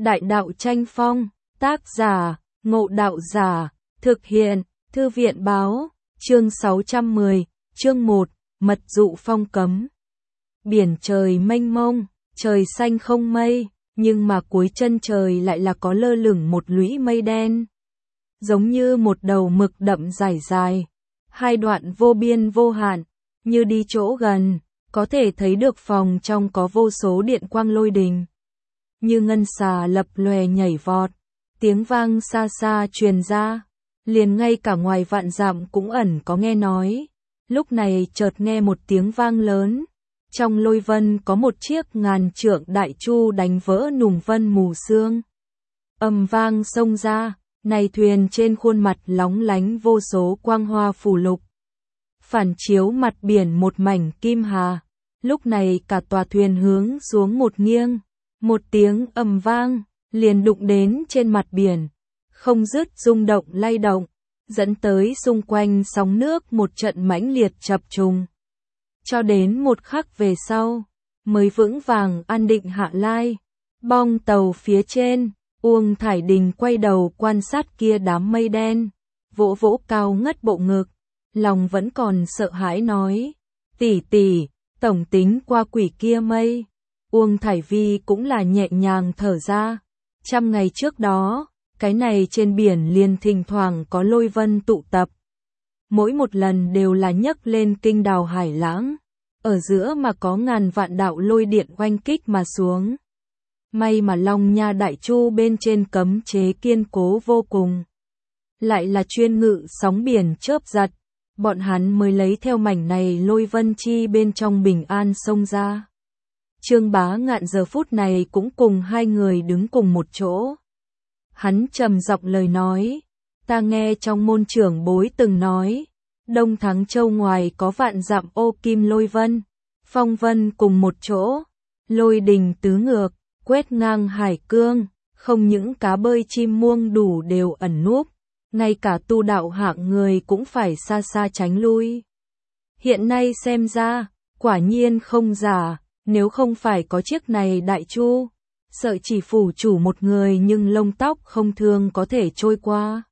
Đại đạo tranh phong, tác giả, Ngộ Đạo Giả, thực hiện, Thư viện báo, chương 610, chương 1, mật dụ phong cấm. Biển trời mênh mông, trời xanh không mây, nhưng mà cuối chân trời lại là có lơ lửng một lũy mây đen. Giống như một đầu mực đậm dài dài, hai đoạn vô biên vô hạn, như đi chỗ gần, có thể thấy được phòng trong có vô số điện quang lôi đình. Như ngân xà lập lòe nhảy vọt, tiếng vang xa xa truyền ra, liền ngay cả ngoài vạn dặm cũng ẩn có nghe nói. Lúc này chợt nghe một tiếng vang lớn, trong lôi vân có một chiếc ngàn trượng đại chu đánh vỡ nùng vân mù sương. Ầm vang xông ra, này thuyền trên khuôn mặt lóng lánh vô số quang hoa phù lục, phản chiếu mặt biển một mảnh kim hà. Lúc này cả tòa thuyền hướng xuống một nghiêng, một tiếng ầm vang liền đụng đến trên mặt biển, không dứt rung động lay động, dẫn tới xung quanh sóng nước một trận mãnh liệt chập trùng. Cho đến một khắc về sau, mới vững vàng an định hạ lai. Bong tàu phía trên, Uông Thải Đình quay đầu quan sát kia đám mây đen, vỗ vỗ cao ngất bộ ngực, lòng vẫn còn sợ hãi nói: "Tỷ tỷ, tổng tính qua quỷ kia mây." Uông Thải Vi cũng là nhẹ nhàng thở ra. 100 ngày trước đó, cái này trên biển liền thỉnh thoảng có lôi vân tụ tập. Mỗi một lần đều là nhấc lên kinh đào hải lãng, ở giữa mà có ngàn vạn đạo lôi điện oanh kích mà xuống. May mà Long Nha Đại Chu bên trên cấm chế kiên cố vô cùng, lại là chuyên ngự sóng biển chớp giật, bọn hắn mới lấy theo mảnh này lôi vân chi bên trong bình an xông ra. Trương Bá Ngạn giờ phút này cũng cùng hai người đứng cùng một chỗ. Hắn trầm giọng lời nói: "Ta nghe trong môn trưởng bối từng nói, Đông Thắng Châu ngoài có vạn dặm ô kim lôi vân, phong vân cùng một chỗ, lôi đình tứ ngược, quét ngang hải cương, không những cá bơi chim muông đủ đều ẩn núp, ngay cả tu đạo hạng người cũng phải xa xa tránh lui. Hiện nay xem ra, quả nhiên không giả, nếu không phải có chiếc này đại chu, sợ chỉ phủ chủ một người nhưng lông tóc không thương có thể trôi qua."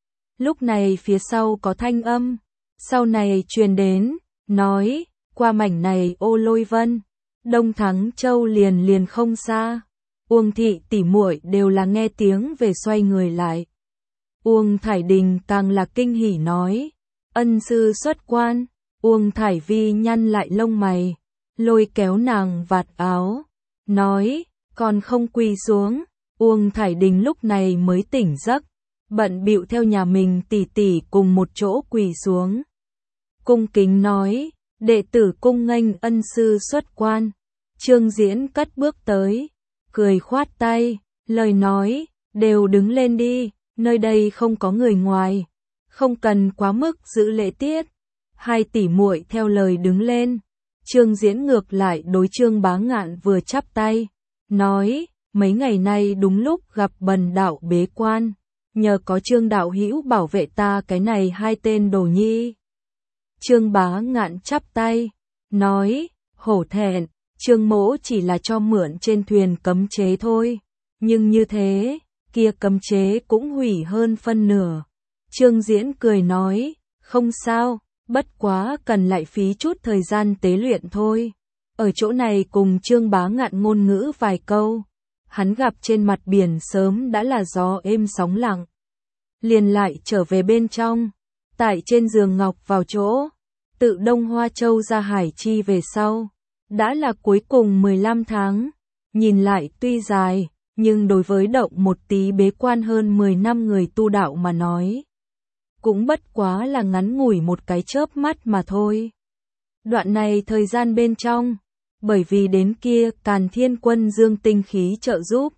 Lúc này phía sau có thanh âm, sau này truyền đến, nói: "Qua mảnh này ô lôi vân, Đông Thắng Châu liền liền không xa." Uông thị tỷ muội đều là nghe tiếng về xoay người lại. Uông Thải Đình càng là kinh hỉ nói: "Ân sư xuất quan." Uông Thải Vi nhăn lại lông mày, lôi kéo nàng vạt áo, nói: "Còn không quỳ xuống." Uông Thải Đình lúc này mới tỉnh giấc, bận bịu theo nhà mình tỷ tỷ cùng một chỗ quỳ xuống. Cung kính nói: "Đệ tử cung nghênh ân sư xuất quan." Trương Diễn cất bước tới, cười khoát tay, lời nói: "Đều đứng lên đi, nơi đây không có người ngoài, không cần quá mức giữ lễ tiết." Hai tỷ muội theo lời đứng lên. Trương Diễn ngược lại đối Trương Bá Ngạn vừa chắp tay, nói: "Mấy ngày nay đúng lúc gặp Bần đạo bế quan, nhờ có Trương đạo hữu bảo vệ ta cái này hai tên đồ nhi." Trương Bá Ngạn chắp tay, nói: "Hổ thẹn, Trương mỗ chỉ là cho mượn trên thuyền cấm chế thôi, nhưng như thế, kia cấm chế cũng hủy hơn phân nửa." Trương Diễn cười nói: "Không sao, bất quá cần lại phí chút thời gian tế luyện thôi." Ở chỗ này cùng Trương Bá Ngạn ngôn ngữ vài câu, hắn gặp trên mặt biển sớm đã là gió êm sóng lặng, liền lại trở về bên trong. Tại trên giường ngọc vào chỗ, tự Đông Hoa Châu ra Hải Chi về sau, đã là cuối cùng 15 tháng, nhìn lại tuy dài, nhưng đối với động một tí bế quan hơn 10 năm người tu đạo mà nói, cũng bất quá là ngắn ngủi một cái chớp mắt mà thôi. Đoạn này thời gian bên trong, bởi vì đến kia Càn Thiên Quân dương tinh khí trợ giúp,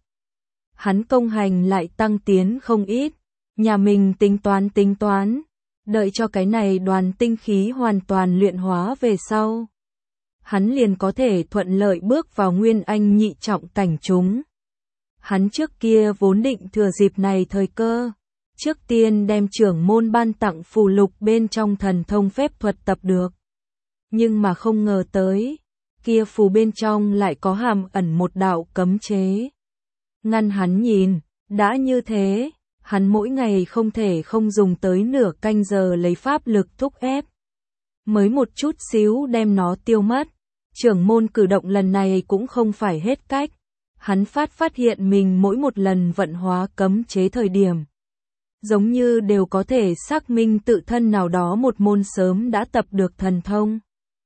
hắn công hành lại tăng tiến không ít. Nhà mình tính toán, đợi cho cái này đoàn tinh khí hoàn toàn luyện hóa về sau, hắn liền có thể thuận lợi bước vào Nguyên Anh nhị trọng cảnh chúng. Hắn trước kia vốn định thừa dịp này thời cơ, trước tiên đem trưởng môn ban tặng phù lục bên trong thần thông phép thuật tập được. Nhưng mà không ngờ tới, kia phù bên trong lại có hàm ẩn một đạo cấm chế. ngăn hắn nhìn, đã như thế, hắn mỗi ngày không thể không dùng tới nửa canh giờ lấy pháp lực thúc ép. Mới một chút xíu đem nó tiêu mất, trưởng môn cử động lần này cũng không phải hết cách. Hắn phát hiện mình mỗi một lần vận hóa cấm chế thời điểm, giống như đều có thể xác minh tự thân nào đó một môn sớm đã tập được thần thông.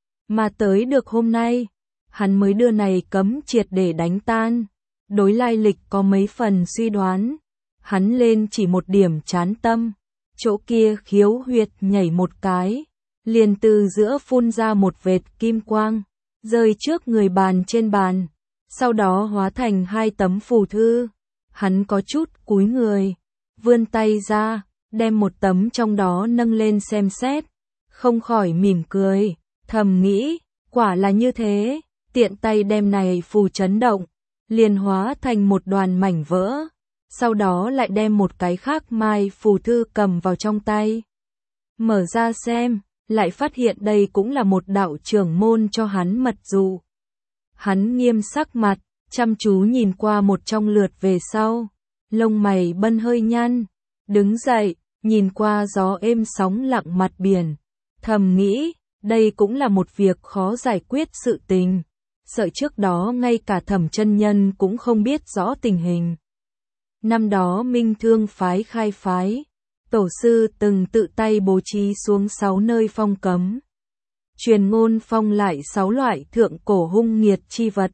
Mà tới được hôm nay, hắn mới đưa này cấm triệt để đánh tan. Đối lai lịch có mấy phần suy đoán, hắn lên chỉ một điểm chán tâm, chỗ kia khiếu huyệt nhảy một cái, liền từ giữa phun ra một vệt kim quang, rơi trước người bàn trên bàn, sau đó hóa thành 2 tấm phù thư. Hắn có chút cúi người, vươn tay ra, đem một tấm trong đó nâng lên xem xét, không khỏi mỉm cười, thầm nghĩ, quả là như thế, tiện tay đem này phù chấn động, liền hóa thành một đoàn mảnh vỡ, sau đó lại đem một cái khác mai phù thư cầm vào trong tay. Mở ra xem, lại phát hiện đây cũng là một đạo trưởng môn cho hắn mật dụ. Hắn nghiêm sắc mặt, chăm chú nhìn qua một trong lượt về sau, lông mày bân hơi nhăn, đứng dậy, nhìn qua gió êm sóng lặng mặt biển, thầm nghĩ, đây cũng là một việc khó giải quyết sự tình, sợ trước đó ngay cả Thẩm chân nhân cũng không biết rõ tình hình. Năm đó Minh Thương phái khai phái, tổ sư từng tự tay bố trí xuống 6 nơi phong cấm. Truyền ngôn phong lại 6 loại thượng cổ hung nghiệt chi vật.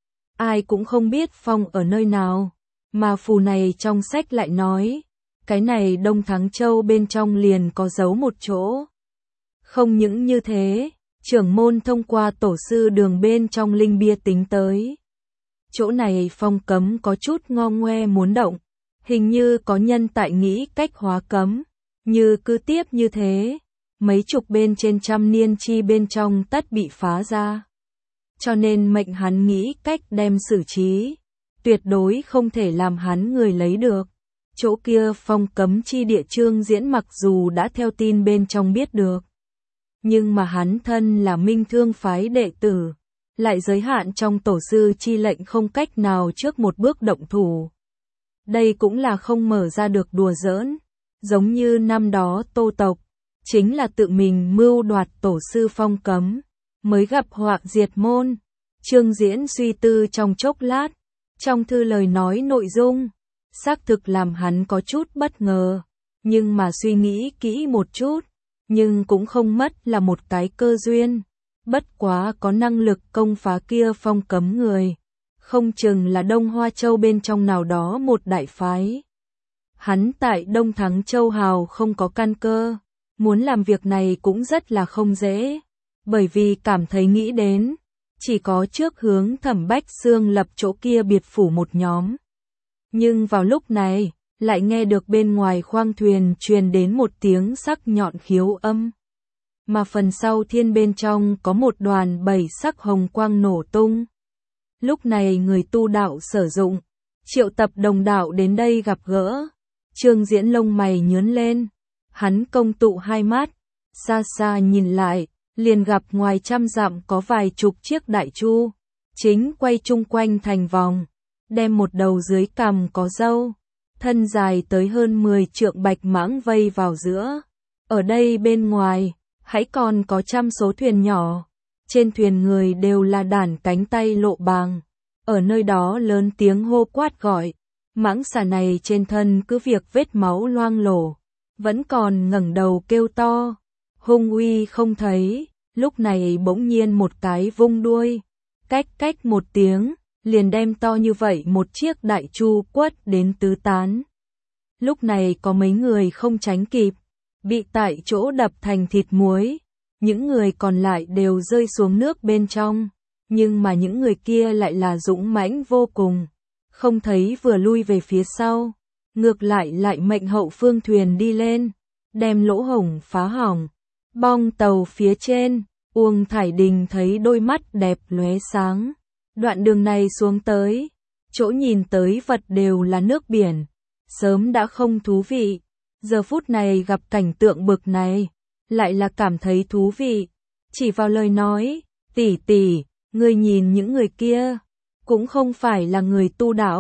Ai cũng không biết phong ở nơi nào, mà phù này trong sách lại nói, cái này Đông Thắng Châu bên trong liền có giấu một chỗ. Không những như thế, trưởng môn thông qua tổ sư đường bên trong linh bia tính tới. Chỗ này phong cấm có chút ngo ngoe muốn động, hình như có nhân tại nghĩ cách hóa cấm, như cứ tiếp như thế, mấy chục bên trên trăm niên chi bên trong tất bị phá ra. Cho nên mệnh hắn nghĩ cách đem xử trí, tuyệt đối không thể làm hắn người lấy được. Chỗ kia phong cấm chi địa Trương Diễn mặc dù đã theo tin bên trong biết được, nhưng mà hắn thân là Minh Thương phái đệ tử, lại giới hạn trong tổ sư chi lệnh không cách nào trước một bước động thủ. Đây cũng là không mở ra được đùa giỡn, giống như năm đó Tô tộc, chính là tự mình mưu đoạt tổ sư phong cấm, mới gặp họa diệt môn. Trương Diễn suy tư trong chốc lát, trong thư lời nói nội dung, xác thực làm hắn có chút bất ngờ, nhưng mà suy nghĩ kỹ một chút, nhưng cũng không mất là một cái cơ duyên, bất quá có năng lực công phá kia phong cấm người, không chừng là Đông Hoa Châu bên trong nào đó một đại phái. Hắn tại Đông Thắng Châu hào không có căn cơ, muốn làm việc này cũng rất là không dễ, bởi vì cảm thấy nghĩ đến, chỉ có trước hướng Thẩm Bách Xương lập chỗ kia biệt phủ một nhóm. Nhưng vào lúc này, lại nghe được bên ngoài khoang thuyền truyền đến một tiếng sắc nhọn khiếu âm. Mà phần sau thiên bên trong có một đoàn 7 sắc hồng quang nổ tung. Lúc này người tu đạo sử dụng, triệu tập đồng đạo đến đây gặp gỡ. Trương Diễn lông mày nhướng lên, hắn công tụ hai mắt, xa xa nhìn lại, liền gặp ngoài trăm dặm có vài chục chiếc đại chu, chính quay chung quanh thành vòng, đem một đầu dưới cằm có râu, thân dài tới hơn 10 trượng bạch mãng vây vào giữa. Ở đây bên ngoài, hãy còn có trăm số thuyền nhỏ, trên thuyền người đều là đàn cánh tay lộ bàng, ở nơi đó lớn tiếng hô quát gọi. Mãng xà này trên thân cứ việc vết máu loang lổ, vẫn còn ngẩng đầu kêu to, hung uy không thấy, lúc này bỗng nhiên một cái vung đuôi, cách một tiếng, liền đem to như vậy một chiếc đại chu quất đến tứ tán. Lúc này có mấy người không tránh kịp, bị tại chỗ đập thành thịt muối, những người còn lại đều rơi xuống nước bên trong, nhưng mà những người kia lại là dũng mãnh vô cùng. Không thấy vừa lui về phía sau, ngược lại mệnh hậu phương thuyền đi lên, đem lỗ hổng phá hỏng. Bong tàu phía trên, Uông Thải Đình thấy đôi mắt đẹp lóe sáng. Đoạn đường này xuống tới, chỗ nhìn tới vật đều là nước biển, sớm đã không thú vị. Giờ phút này gặp cảnh tượng bực này, lại là cảm thấy thú vị. Chỉ vào lời nói, tỷ tỷ, ngươi nhìn những người kia, cũng không phải là người tu đạo,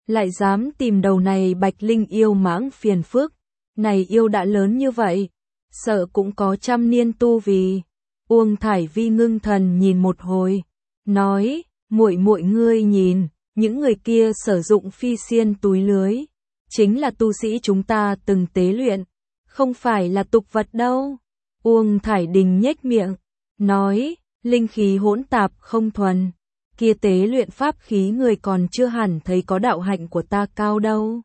lại dám tìm đầu này Bạch Linh yêu mãng phiền phức, này yêu đã lớn như vậy, sợ cũng có trăm niên tu vì. Uông Thải Vi ngưng thần nhìn một hồi, nói, muội muội ngươi nhìn, những người kia sử dụng phi xiên túi lưới, chính là tu sĩ chúng ta từng tế luyện, không phải là tục vật đâu. Uông Thải Đình nhếch miệng, nói, linh khí hỗn tạp không thuần, kia tế luyện pháp khí người còn chưa hẳn thấy có đạo hạnh của ta cao đâu.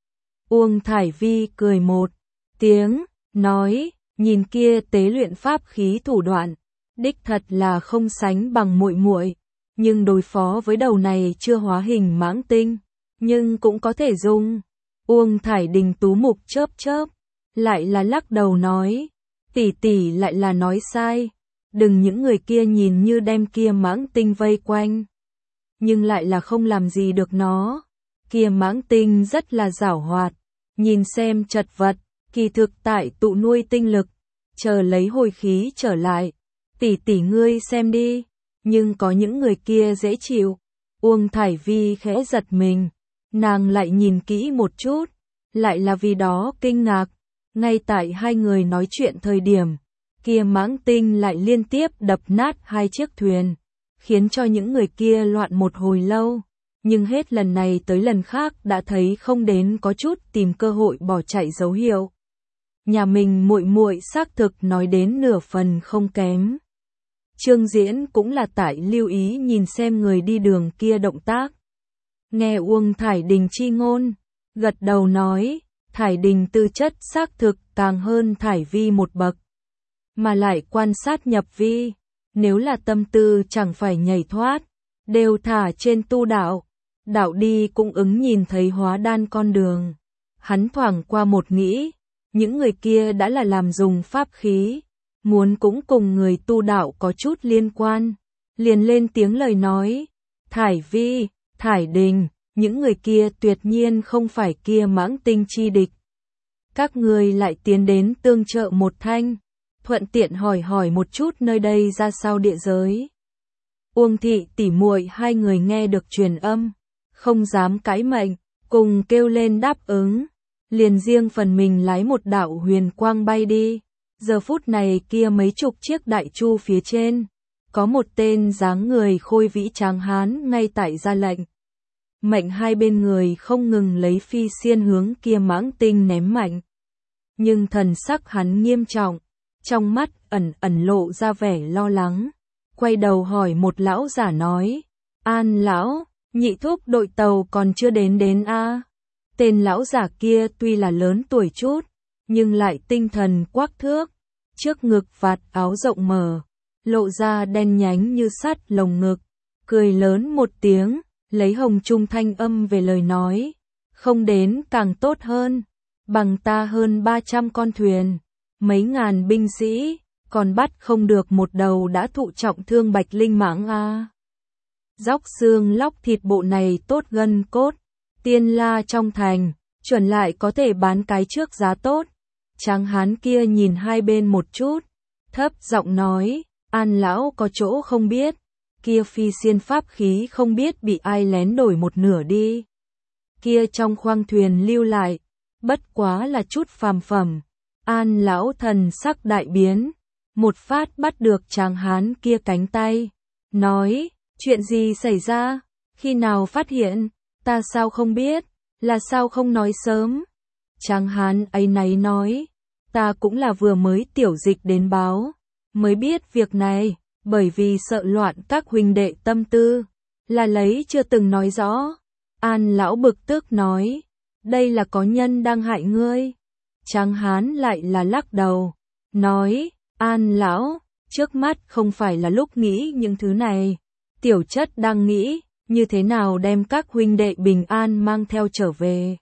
Uông Thải Vi cười một tiếng, nói, nhìn kia tế luyện pháp khí thủ đoạn, đích thật là không sánh bằng muội muội, nhưng đối phó với đầu này chưa hóa hình mãng tinh, nhưng cũng có thể dùng. Uông Thải Đình tú mục chớp chớp, lại là lắc đầu nói, tỷ tỷ lại là nói sai, đừng những người kia nhìn như đem kia mãng tinh vây quanh, nhưng lại là không làm gì được nó. Kia mãng tinh rất là giảo hoạt, nhìn xem chật vật, kỳ thực tại tụ nuôi tinh lực, chờ lấy hồi khí trở lại. Tỷ tỷ ngươi xem đi, nhưng có những người kia dễ chịu. Uông Thải Vi khẽ giật mình, nàng lại nhìn kỹ một chút, lại là vì đó kinh ngạc. Ngay tại hai người nói chuyện thời điểm, kia mãng tinh lại liên tiếp đập nát hai chiếc thuyền, khiến cho những người kia loạn một hồi lâu, nhưng hết lần này tới lần khác đã thấy không đến có chút tìm cơ hội bỏ chạy dấu hiệu. Nhà mình muội muội xác thực nói đến nửa phần không kém. Trương Diễn cũng là tại lưu ý nhìn xem người đi đường kia động tác. Nghe Uông Thải Đình chi ngôn, gật đầu nói, Thải Đình tư chất xác thực càng hơn Thải Vi một bậc, mà lại quan sát nhập vi, nếu là tâm tư chẳng phải nhảy thoát, đều thả trên tu đạo, đạo đi cũng ứng nhìn thấy hóa đan con đường. Hắn thoảng qua một nghĩ, những người kia đã là làm dùng pháp khí, muốn cũng cùng người tu đạo có chút liên quan, liền lên tiếng lời nói, Thải Vi, Thải Đình, những người kia tuyệt nhiên không phải kia mãng tinh chi địch. Các người lại tiến đến tương trợ một thanh, thuận tiện hỏi một chút nơi đây ra sao địa giới. Uông thị tỉ muội hai người nghe được truyền âm, không dám cãi mệnh, cùng kêu lên đáp ứng, liền riêng phần mình lái một đạo huyền quang bay đi. Giờ phút này kia mấy chục chiếc đại chu phía trên, có một tên dáng người khôi vĩ tráng hán ngay tại ra lệnh. Mệnh hai bên người không ngừng lấy phi xiên hướng kia mãng tinh ném mạnh. Nhưng thần sắc hắn nghiêm trọng, trong mắt ẩn lộ ra vẻ lo lắng. Quay đầu hỏi một lão giả nói, An lão, nhị thúc đội tàu còn chưa đến a? Tên lão giả kia tuy là lớn tuổi chút, nhưng lại tinh thần quắc thước, trước ngực vạt áo rộng mở, lộ ra đen nhánh như sắt lồng ngực, cười lớn một tiếng, lấy hồng trung thanh âm về lời nói, không đến càng tốt hơn, bằng ta hơn 300 con thuyền, mấy ngàn binh sĩ, còn bắt không được một đầu đã thụ trọng thương Bạch Linh mãng a. Dóc xương lóc thịt bộ này tốt gân cốt, tiên la trong thành, chuẩn lại có thể bán cái trước giá tốt. Tráng hán kia nhìn hai bên một chút, thấp giọng nói, An lão có chỗ không biết, kia phi xiên pháp khí không biết bị ai lén đổi một nửa đi. Kia trong khoang thuyền lưu lại, bất quá là chút phàm phẩm. An lão thần sắc đại biến, một phát bắt được tráng hán kia cánh tay, nói, chuyện gì xảy ra, khi nào phát hiện, ta sao không biết, là sao không nói sớm. Tráng hán ấy náy nói, ta cũng là vừa mới tiểu dịch đến báo, mới biết việc này, bởi vì sợ loạn các huynh đệ tâm tư, là lấy chưa từng nói rõ. An lão bực tức nói, đây là có nhân đang hại ngươi. Tráng hán lại là lắc đầu, nói, An lão, trước mắt không phải là lúc nghĩ những thứ này, tiểu chất đang nghĩ, như thế nào đem các huynh đệ bình an mang theo trở về.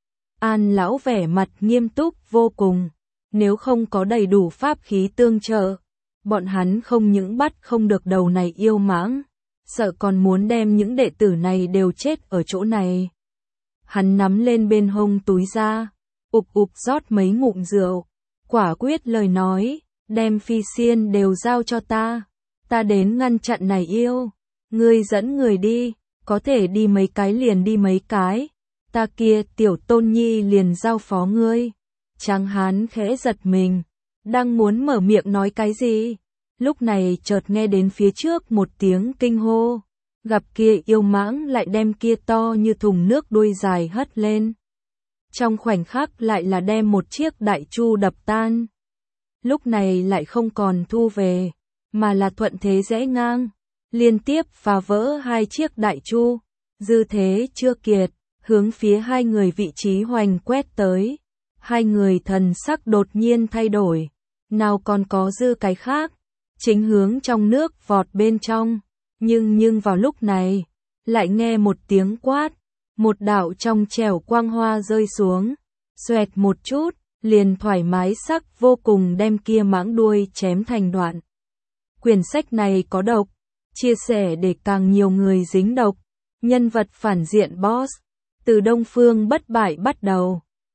An lão vẻ mặt nghiêm túc vô cùng, nếu không có đầy đủ pháp khí tương trợ, bọn hắn không những bắt không được đầu này yêu mãng, sợ còn muốn đem những đệ tử này đều chết ở chỗ này. Hắn nắm lên bên hông túi ra, ục rót mấy ngụm rượu, quả quyết lời nói, đem phi xiên đều giao cho ta đến ngăn chặn này yêu, ngươi dẫn người đi, có thể đi mấy cái liền đi mấy cái, Ta kia tiểu tôn nhi liền giao phó ngươi. Tráng hán khẽ giật mình, đang muốn mở miệng nói cái gì. Lúc này chợt nghe đến phía trước một tiếng kinh hô. Gặp kia yêu mãng lại đem kia to như thùng nước đuôi dài hất lên. Trong khoảnh khắc lại là đem một chiếc đại chu đập tan. Lúc này lại không còn thu về, mà là thuận thế rẽ ngang, liên tiếp phá vỡ hai chiếc đại chu. Dư thế chưa kiệt, hướng phía hai người vị trí hoành quét tới. Hai người thần sắc đột nhiên thay đổi, nào còn có dư cái khác, chính hướng trong nước vọt bên trong. Nhưng vào lúc này, lại nghe một tiếng quát, một đạo trong trẻo quang hoa rơi xuống, xoẹt một chút, liền thoải mái sắc vô cùng đem kia mãng đuôi chém thành đoạn. Quyển sách này có độc, chia sẻ để càng nhiều người dính độc. Nhân vật phản diện boss, từ Đông Phương Bất Bại bắt đầu.